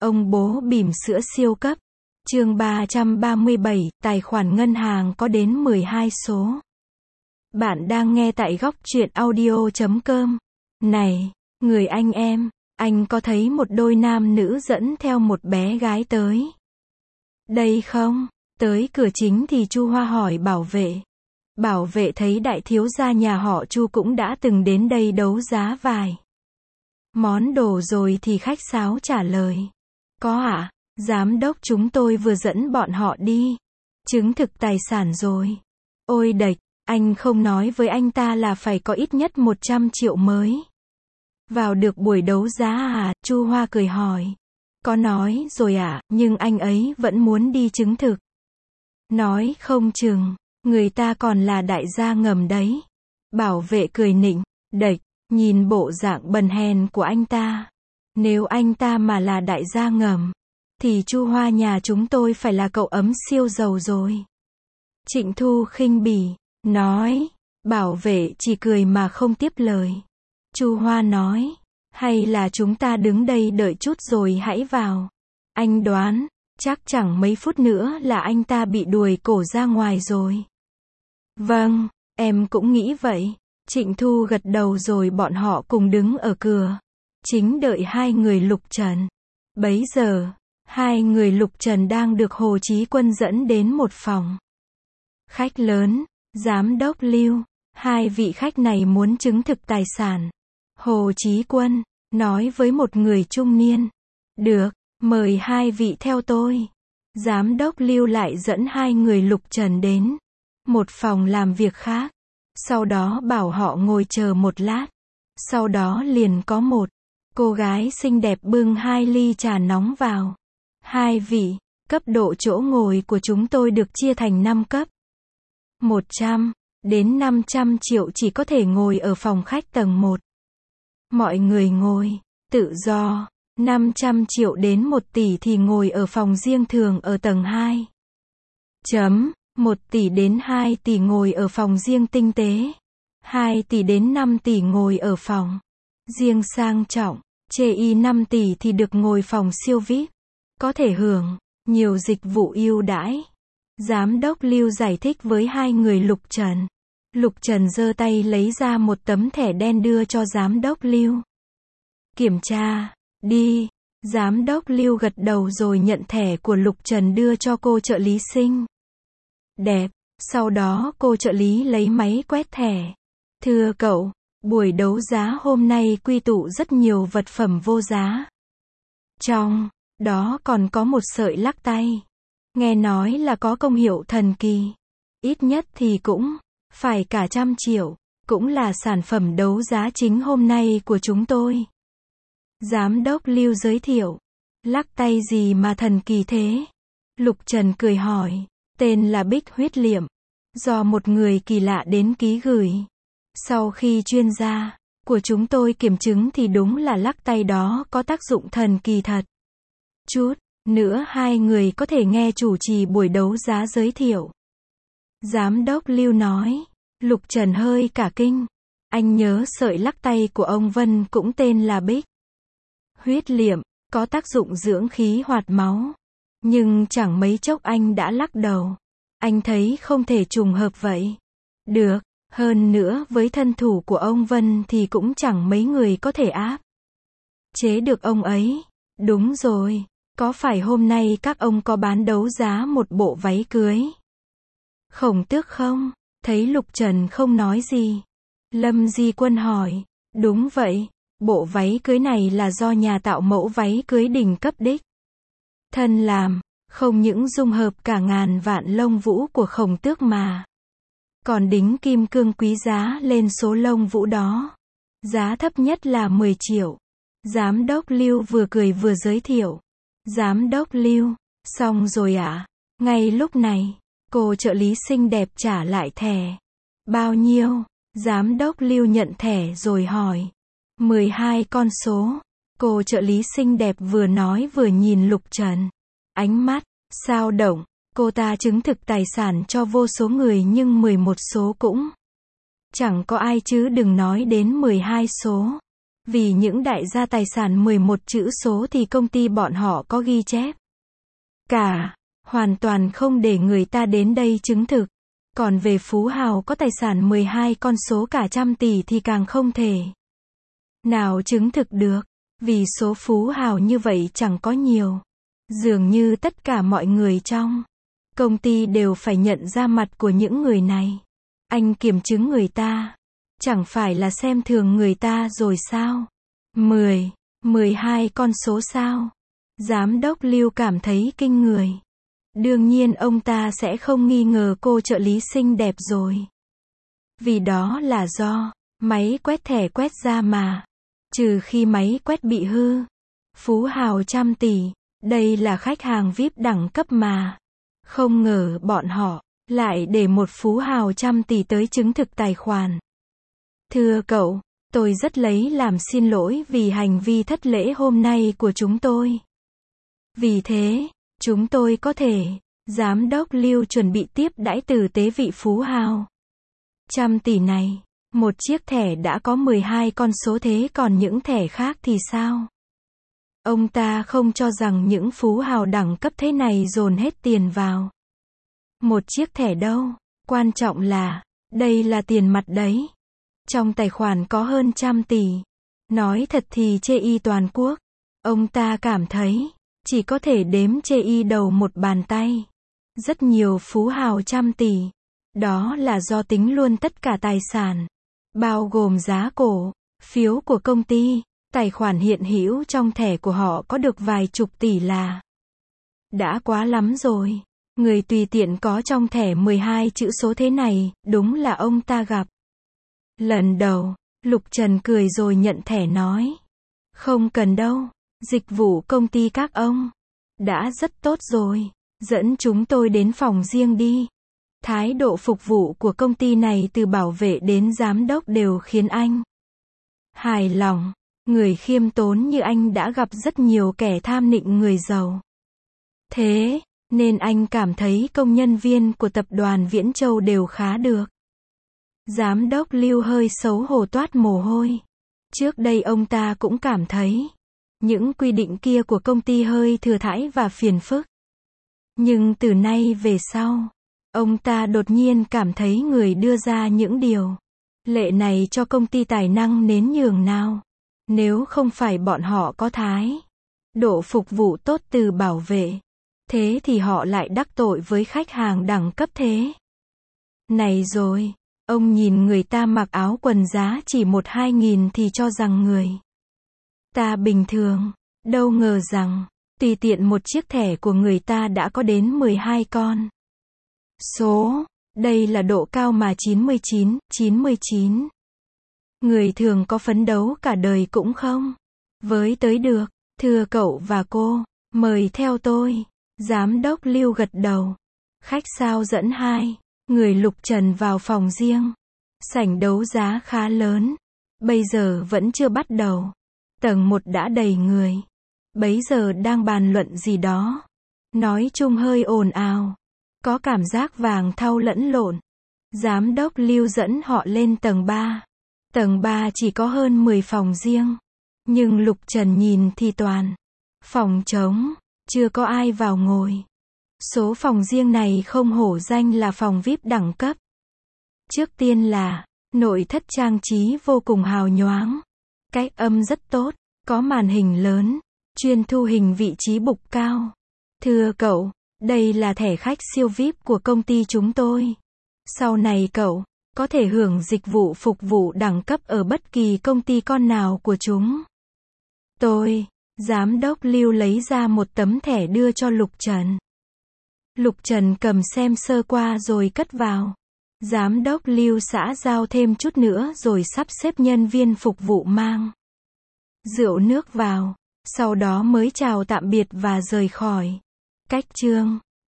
Ông bố bỉm sữa siêu cấp. Chương 337, tài khoản ngân hàng có đến 12 số. Bạn đang nghe tại góc truyện audio.com. Này, người anh em, anh có thấy một đôi nam nữ dẫn theo một bé gái tới đây không? Tới cửa chính thì Chu Hoa hỏi bảo vệ. Bảo vệ thấy đại thiếu gia nhà họ Chu cũng đã từng đến đây đấu giá vài món đồ rồi thì khách sáo trả lời. Có ạ, giám đốc chúng tôi vừa dẫn bọn họ đi chứng thực tài sản rồi. Ôi đệch, anh không nói với anh ta là phải có ít nhất 100 triệu mới vào được buổi đấu giá à? Chu Hoa cười hỏi. Có nói rồi ạ, nhưng anh ấy vẫn muốn đi chứng thực. Nói không chừng người ta còn là đại gia ngầm đấy. Bảo vệ cười nịnh. Đệch, nhìn bộ dạng bần hèn của anh ta. Nếu anh ta mà là đại gia ngầm thì Chu Hoa nhà chúng tôi phải là cậu ấm siêu giàu rồi. Trịnh Thu khinh bỉ nói. Bảo vệ chỉ cười mà không tiếp lời. Chu Hoa nói. Hay là chúng ta đứng đây đợi chút rồi hãy vào. Anh đoán, chắc chẳng mấy phút nữa là anh ta bị đuổi cổ ra ngoài rồi. Vâng, em cũng nghĩ vậy. Trịnh Thu gật đầu rồi bọn họ cùng đứng ở cửa chính đợi hai người Lục Trần. Bấy giờ, hai người Lục Trần đang được Hồ Chí Quân dẫn đến một phòng khách lớn. Giám đốc Lưu, hai vị khách này muốn chứng thực tài sản. Hồ Chí Quân nói với một người trung niên. Được, mời hai vị theo tôi. Giám đốc Lưu lại dẫn hai người Lục Trần đến một phòng làm việc khác. Sau đó bảo họ ngồi chờ một lát. Sau đó liền có một cô gái xinh đẹp bưng 2 ly trà nóng vào. Hai vị, cấp độ chỗ ngồi của chúng tôi được chia thành 5 cấp. 100 đến 500 triệu chỉ có thể ngồi ở phòng khách tầng 1. Mọi người ngồi tự do. 500 triệu đến 1 tỷ thì ngồi ở phòng riêng thường ở tầng 2. 1 tỷ đến 2 tỷ ngồi ở phòng riêng tinh tế. 2 tỷ đến 5 tỷ ngồi ở phòng riêng sang trọng. Chê 5 tỷ thì được ngồi phòng siêu VIP. Có thể hưởng nhiều dịch vụ ưu đãi. Giám đốc Lưu giải thích với hai người Lục Trần. Lục Trần giơ tay lấy ra một tấm thẻ đen đưa cho giám đốc Lưu. Kiểm tra đi. Giám đốc Lưu gật đầu rồi nhận thẻ của Lục Trần đưa cho cô trợ lý xinh đẹp. Sau đó cô trợ lý lấy máy quét thẻ. Thưa cậu, buổi đấu giá hôm nay quy tụ rất nhiều vật phẩm vô giá. Trong đó còn có một sợi lắc tay. Nghe nói là có công hiệu thần kỳ. Ít nhất thì cũng phải cả 100 triệu. Cũng là sản phẩm đấu giá chính hôm nay của chúng tôi. Giám đốc Lưu giới thiệu. Lắc tay gì mà thần kỳ thế? Lục Trần cười hỏi. Tên là Bích huyết liệm. Do một người kỳ lạ đến ký gửi. Sau khi chuyên gia của chúng tôi kiểm chứng thì đúng là lắc tay đó có tác dụng thần kỳ thật. Chút nữa hai người có thể nghe chủ trì buổi đấu giá giới thiệu. Giám đốc Lưu nói. Lục Trần hơi cả kinh. Anh nhớ sợi lắc tay của ông Vân cũng tên là Bích huyết liệm, có tác dụng dưỡng khí hoạt máu. Nhưng chẳng mấy chốc anh đã lắc đầu. Anh thấy không thể trùng hợp vậy. Được, hơn nữa với thân thủ của ông Vân thì cũng chẳng mấy người có thể áp chế được ông ấy. Đúng rồi, có phải hôm nay các ông có bán đấu giá một bộ váy cưới Khổng Tước không? Thấy Lục Trần không nói gì, Lâm Di Quân hỏi. Đúng vậy, bộ váy cưới này là do nhà tạo mẫu váy cưới đỉnh cấp đích thân làm, không những dung hợp cả ngàn vạn lông vũ của Khổng Tước mà còn đính kim cương quý giá lên số lông vũ đó. Giá thấp nhất là 10 triệu. Giám đốc Lưu vừa cười vừa giới thiệu. Giám đốc Lưu, xong rồi ạ? Ngay lúc này, cô trợ lý xinh đẹp trả lại thẻ. Bao nhiêu? Giám đốc Lưu nhận thẻ rồi hỏi. 12 con số. Cô trợ lý xinh đẹp vừa nói vừa nhìn Lục Trần. Ánh mắt dao động. Cô ta chứng thực tài sản cho vô số người nhưng 11 số cũng chẳng có ai chứ đừng nói đến 12 số. Vì những đại gia tài sản 11 chữ số thì công ty bọn họ có ghi chép. Cả, hoàn toàn không để người ta đến đây chứng thực. Còn về phú hào có tài sản 12 con số cả trăm tỷ thì càng không thể nào chứng thực được. Vì số phú hào như vậy chẳng có nhiều. Dường như tất cả mọi người trong công ty đều phải nhận ra mặt của những người này. Anh kiểm chứng người ta. Chẳng phải là xem thường người ta rồi sao? 12 con số sao? Giám đốc Lưu cảm thấy kinh người. Đương nhiên ông ta sẽ không nghi ngờ cô trợ lý xinh đẹp rồi. Vì đó là do máy quét thẻ quét ra mà. Trừ khi máy quét bị hư. Phú hào trăm tỷ. Đây là khách hàng VIP đẳng cấp mà. Không ngờ bọn họ lại để một phú hào trăm tỷ tới chứng thực tài khoản. Thưa cậu, tôi rất lấy làm xin lỗi vì hành vi thất lễ hôm nay của chúng tôi. Vì thế, chúng tôi có thể, Giám đốc Lưu chuẩn bị tiếp đãi tử tế vị phú hào. Trăm tỷ này, một chiếc thẻ đã có 12 con số thế còn những thẻ khác thì sao? Ông ta không cho rằng những phú hào đẳng cấp thế này dồn hết tiền vào một chiếc thẻ đâu. Quan trọng là, đây là tiền mặt đấy. Trong tài khoản có hơn 100 tỷ. Nói thật thì chê y toàn quốc. Ông ta cảm thấy, chỉ có thể đếm chê y đầu một bàn tay. Rất nhiều phú hào 100 tỷ. Đó là do tính luôn tất cả tài sản. Bao gồm giá cổ, phiếu của công ty, tài khoản hiện hữu trong thẻ của họ có được vài chục tỷ là đã quá lắm rồi. Người tùy tiện có trong thẻ 12 chữ số thế này, đúng là ông ta gặp. Lần đầu, Lục Trần cười rồi nhận thẻ nói. Không cần đâu, dịch vụ công ty các ông đã rất tốt rồi, dẫn chúng tôi đến phòng riêng đi. Thái độ phục vụ của công ty này từ bảo vệ đến giám đốc đều khiến anh hài lòng. Người khiêm tốn như anh đã gặp rất nhiều kẻ tham nịnh người giàu. Thế nên anh cảm thấy công nhân viên của tập đoàn Viễn Châu đều khá được. Giám đốc Lưu hơi xấu hổ toát mồ hôi. Trước đây ông ta cũng cảm thấy những quy định kia của công ty hơi thừa thãi và phiền phức. Nhưng từ nay về sau, ông ta đột nhiên cảm thấy người đưa ra những điều lệ này cho công ty tài năng đến nhường nào. Nếu không phải bọn họ có thái độ phục vụ tốt từ bảo vệ, thế thì họ lại đắc tội với khách hàng đẳng cấp thế này rồi. Ông nhìn người ta mặc áo quần giá chỉ 1-2 nghìn thì cho rằng người ta bình thường. Đâu ngờ rằng, tùy tiện một chiếc thẻ của người ta đã có đến 12 con số. Đây là độ cao mà 99 người thường có phấn đấu cả đời cũng không với tới được. Thưa cậu và cô, mời theo tôi. Giám đốc Lưu gật đầu. Khách sao dẫn hai người Lục Trần vào phòng riêng. Sảnh đấu giá khá lớn. Bây giờ vẫn chưa bắt đầu. Tầng 1 đã đầy người. Bấy giờ đang bàn luận gì đó. Nói chung hơi ồn ào. Có cảm giác vàng thau lẫn lộn. Giám đốc Lưu dẫn họ lên tầng 3. Tầng 3 chỉ có hơn 10 phòng riêng. Nhưng Lục Trần nhìn thì toàn phòng trống, chưa có ai vào ngồi. Số phòng riêng này không hổ danh là phòng VIP đẳng cấp. Trước tiên là nội thất trang trí vô cùng hào nhoáng. Cách âm rất tốt, có màn hình lớn, chuyên thu hình vị trí bục cao. Thưa cậu, đây là thẻ khách siêu VIP của công ty chúng tôi. Sau này cậu có thể hưởng dịch vụ phục vụ đẳng cấp ở bất kỳ công ty con nào của chúng tôi. Giám đốc Lưu lấy ra một tấm thẻ đưa cho Lục Trần. Lục Trần cầm xem sơ qua rồi cất vào. Giám đốc Lưu xã giao thêm chút nữa rồi sắp xếp nhân viên phục vụ mang rượu nước vào. Sau đó mới chào tạm biệt và rời khỏi. Cách chương